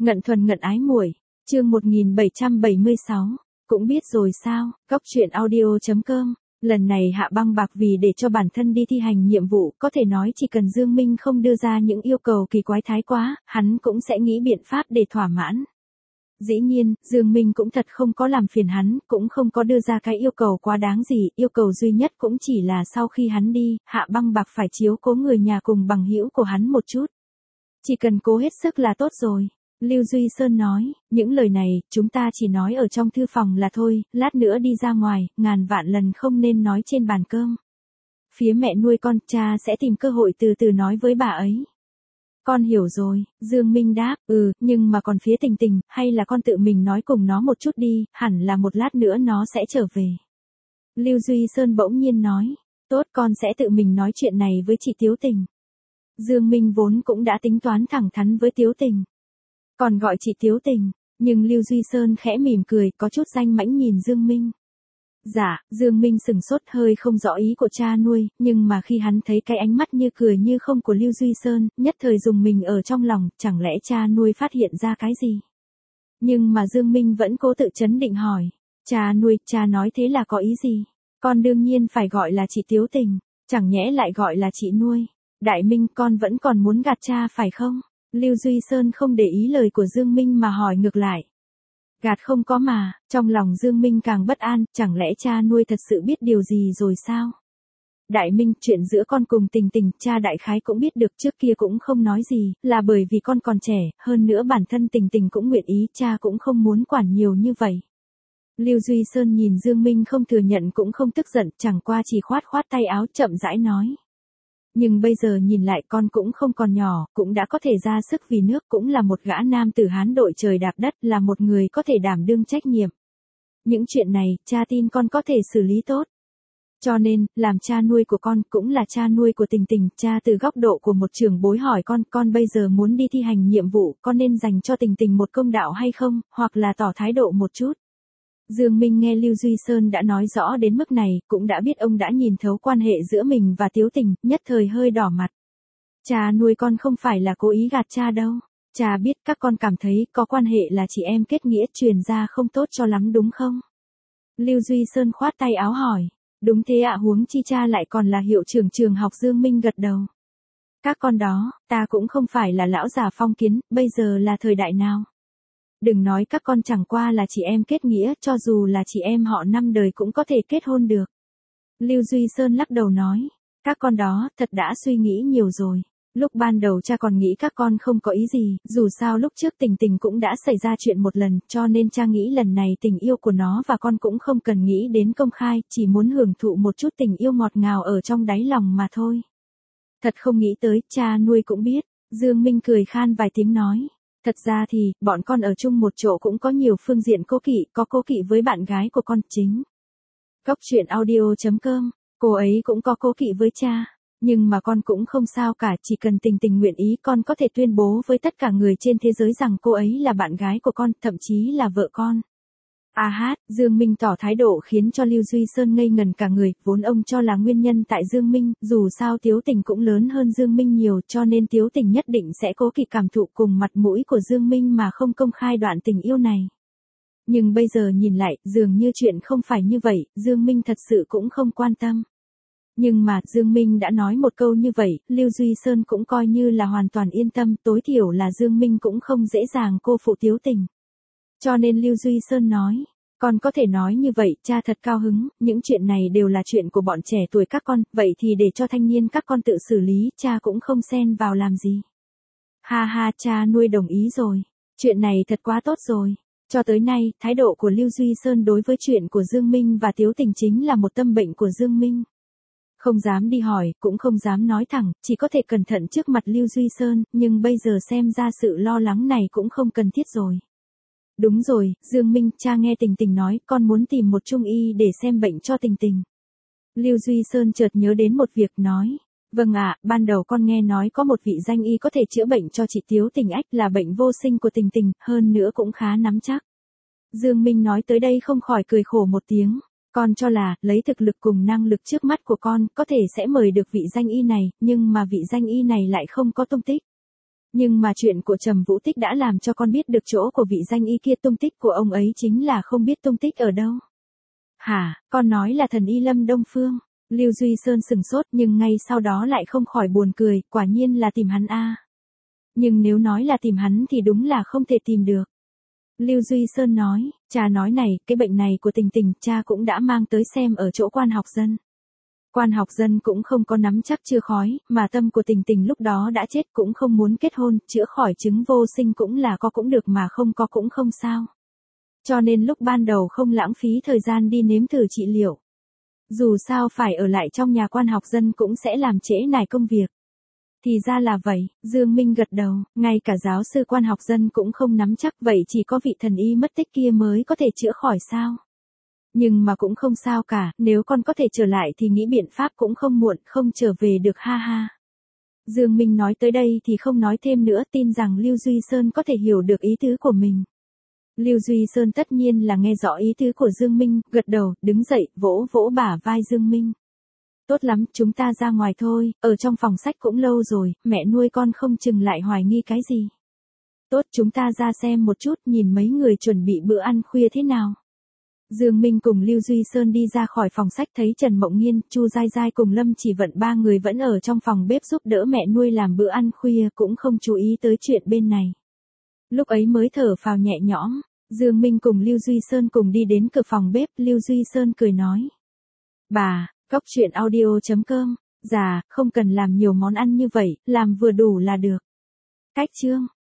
Ngận thuần ngận ái muội, chương 1776, cũng biết rồi sao, Cóc truyện audio.com. Lần này Hạ Băng Bạc vì để cho bản thân đi thi hành nhiệm vụ, có thể nói chỉ cần Dương Minh không đưa ra những yêu cầu kỳ quái thái quá, hắn cũng sẽ nghĩ biện pháp để thỏa mãn. Dĩ nhiên, Dương Minh cũng thật không có làm phiền hắn, cũng không có đưa ra cái yêu cầu quá đáng gì, yêu cầu duy nhất cũng chỉ là sau khi hắn đi, Hạ Băng Bạc phải chiếu cố người nhà cùng bằng hữu của hắn một chút. Chỉ cần cố hết sức là tốt rồi. Lưu Duy Sơn nói, những lời này, chúng ta chỉ nói ở trong thư phòng là thôi, lát nữa đi ra ngoài, ngàn vạn lần không nên nói trên bàn cơm. Phía mẹ nuôi con, cha sẽ tìm cơ hội từ từ nói với bà ấy. Con hiểu rồi, Dương Minh đáp, nhưng mà còn phía Tình Tình, hay là con tự mình nói cùng nó một chút đi, hẳn là một lát nữa nó sẽ trở về. Lưu Duy Sơn bỗng nhiên nói, tốt con sẽ tự mình nói chuyện này với chị Tiếu Tình. Dương Minh vốn cũng đã tính toán thẳng thắn với Tiếu Tình. Còn gọi chị Tiếu Tình, nhưng Lưu Duy Sơn khẽ mỉm cười, có chút danh mãnh nhìn Dương Minh. Dạ, Dương Minh sừng sốt hơi không rõ ý của cha nuôi, nhưng mà khi hắn thấy cái ánh mắt như cười như không của Lưu Duy Sơn, nhất thời dùng mình ở trong lòng, chẳng lẽ cha nuôi phát hiện ra cái gì? Nhưng mà Dương Minh vẫn cố tự trấn định hỏi, cha nuôi, cha nói thế là có ý gì? Con đương nhiên phải gọi là chị Tiếu Tình, chẳng nhẽ lại gọi là chị nuôi. Đại Minh, con vẫn còn muốn gạt cha phải không? Lưu Duy Sơn không để ý lời của Dương Minh mà hỏi ngược lại. Gạt không có mà, trong lòng Dương Minh càng bất an, chẳng lẽ cha nuôi thật sự biết điều gì rồi sao? Đại Minh, chuyện giữa con cùng Tình Tình, cha đại khái cũng biết được, trước kia cũng không nói gì, là bởi vì con còn trẻ, hơn nữa bản thân Tình Tình cũng nguyện ý, cha cũng không muốn quản nhiều như vậy. Lưu Duy Sơn nhìn Dương Minh không thừa nhận cũng không tức giận, chẳng qua chỉ khoát khoát tay áo chậm rãi nói. Nhưng bây giờ nhìn lại con cũng không còn nhỏ, cũng đã có thể ra sức vì nước, cũng là một gã nam tử Hán đội trời đạp đất, là một người có thể đảm đương trách nhiệm. Những chuyện này, cha tin con có thể xử lý tốt. Cho nên, làm cha nuôi của con, cũng là cha nuôi của Tình Tình, cha từ góc độ của một trưởng bối hỏi con bây giờ muốn đi thi hành nhiệm vụ, con nên dành cho Tình Tình một công đạo hay không, hoặc là tỏ thái độ một chút. Dương Minh nghe Lưu Duy Sơn đã nói rõ đến mức này, cũng đã biết ông đã nhìn thấu quan hệ giữa mình và Tiếu Tình, nhất thời hơi đỏ mặt. Cha nuôi con không phải là cố ý gạt cha đâu. Cha biết các con cảm thấy có quan hệ là chị em kết nghĩa truyền ra không tốt cho lắm đúng không? Lưu Duy Sơn khoát tay áo hỏi. Đúng thế ạ, huống chi cha lại còn là hiệu trưởng trường học. Dương Minh gật đầu. Các con đó, ta cũng không phải là lão già phong kiến, bây giờ là thời đại nào? Đừng nói các con chẳng qua là chị em kết nghĩa, cho dù là chị em họ năm đời cũng có thể kết hôn được. Lưu Duy Sơn lắc đầu nói, các con đó, thật đã suy nghĩ nhiều rồi. Lúc ban đầu cha còn nghĩ các con không có ý gì, dù sao lúc trước Tình Tình cũng đã xảy ra chuyện một lần, cho nên cha nghĩ lần này tình yêu của nó và con cũng không cần nghĩ đến công khai, chỉ muốn hưởng thụ một chút tình yêu ngọt ngào ở trong đáy lòng mà thôi. Thật không nghĩ tới, cha nuôi cũng biết. Dương Minh cười khan vài tiếng nói. Thật ra thì, bọn con ở chung một chỗ cũng có nhiều phương diện cố kỵ, có cố kỵ với bạn gái của con chính. Cóc truyện audio.com, cô ấy cũng có cố kỵ với cha. Nhưng mà con cũng không sao cả, chỉ cần Tình Tình nguyện ý con có thể tuyên bố với tất cả người trên thế giới rằng cô ấy là bạn gái của con, thậm chí là vợ con. Dương Minh tỏ thái độ khiến cho Lưu Duy Sơn ngây ngần cả người, vốn ông cho là nguyên nhân tại Dương Minh, dù sao Tiếu Tình cũng lớn hơn Dương Minh nhiều, cho nên Tiếu Tình nhất định sẽ cố kỵ cảm thụ cùng mặt mũi của Dương Minh mà không công khai đoạn tình yêu này. Nhưng bây giờ nhìn lại, dường như chuyện không phải như vậy, Dương Minh thật sự cũng không quan tâm. Nhưng mà, Dương Minh đã nói một câu như vậy, Lưu Duy Sơn cũng coi như là hoàn toàn yên tâm, tối thiểu là Dương Minh cũng không dễ dàng cô phụ Tiếu Tình. Cho nên Lưu Duy Sơn nói, con có thể nói như vậy, cha thật cao hứng, những chuyện này đều là chuyện của bọn trẻ tuổi các con, vậy thì để cho thanh niên các con tự xử lý, cha cũng không xen vào làm gì. Ha, cha nuôi đồng ý rồi. Chuyện này thật quá tốt rồi. Cho tới nay, thái độ của Lưu Duy Sơn đối với chuyện của Dương Minh và Tiếu Tình chính là một tâm bệnh của Dương Minh. Không dám đi hỏi, cũng không dám nói thẳng, chỉ có thể cẩn thận trước mặt Lưu Duy Sơn, nhưng bây giờ xem ra sự lo lắng này cũng không cần thiết rồi. Đúng rồi, Dương Minh, cha nghe Tình Tình nói, con muốn tìm một trung y để xem bệnh cho Tình Tình. Lưu Duy Sơn chợt nhớ đến một việc nói. Vâng ạ, ban đầu con nghe nói có một vị danh y có thể chữa bệnh cho chị Tiếu Tình ách là bệnh vô sinh của Tình Tình, hơn nữa cũng khá nắm chắc. Dương Minh nói tới đây không khỏi cười khổ một tiếng. Con cho là, lấy thực lực cùng năng lực trước mắt của con, có thể sẽ mời được vị danh y này, nhưng mà vị danh y này lại không có tung tích. Nhưng mà chuyện của Trầm Vũ Tích đã làm cho con biết được chỗ của vị danh y kia, tung tích của ông ấy chính là không biết tung tích ở đâu. Hả, con nói là thần y Lâm Đông Phương. Lưu Duy Sơn sừng sốt nhưng ngay sau đó lại không khỏi buồn cười, quả nhiên là tìm hắn a. Nhưng nếu nói là tìm hắn thì đúng là không thể tìm được. Lưu Duy Sơn nói, cha nói này, cái bệnh này của Tình Tình cha cũng đã mang tới xem ở chỗ quan học dân. Quan học dân cũng không có nắm chắc chưa khói, mà tâm của Tình Tình lúc đó đã chết cũng không muốn kết hôn, chữa khỏi chứng vô sinh cũng là có cũng được mà không có cũng không sao. Cho nên lúc ban đầu không lãng phí thời gian đi nếm thử trị liệu. Dù sao phải ở lại trong nhà quan học dân cũng sẽ làm trễ nải công việc. Thì ra là vậy, Dương Minh gật đầu, ngay cả giáo sư quan học dân cũng không nắm chắc, vậy chỉ có vị thần y mất tích kia mới có thể chữa khỏi sao. Nhưng mà cũng không sao cả, nếu con có thể trở lại thì nghĩ biện pháp cũng không muộn, không trở về được ha ha. Dương Minh nói tới đây thì không nói thêm nữa, tin rằng Lưu Duy Sơn có thể hiểu được ý tứ của mình. Lưu Duy Sơn tất nhiên là nghe rõ ý tứ của Dương Minh, gật đầu, đứng dậy, vỗ vỗ bả vai Dương Minh. Tốt lắm, chúng ta ra ngoài thôi, ở trong phòng sách cũng lâu rồi, mẹ nuôi con không chừng lại hoài nghi cái gì. Tốt, chúng ta ra xem một chút, nhìn mấy người chuẩn bị bữa ăn khuya thế nào. Dương Minh cùng Lưu Duy Sơn đi ra khỏi phòng sách, thấy Trần Mộng Nghiên, Chu Giai Giai cùng Lâm Chỉ Vận ba người vẫn ở trong phòng bếp giúp đỡ mẹ nuôi làm bữa ăn khuya, cũng không chú ý tới chuyện bên này. Lúc ấy mới thở phào nhẹ nhõm, Dương Minh cùng Lưu Duy Sơn cùng đi đến cửa phòng bếp, Lưu Duy Sơn cười nói. Bà, Cóc Truyện Audio.com, dạ, không cần làm nhiều món ăn như vậy, làm vừa đủ là được. Cách chương.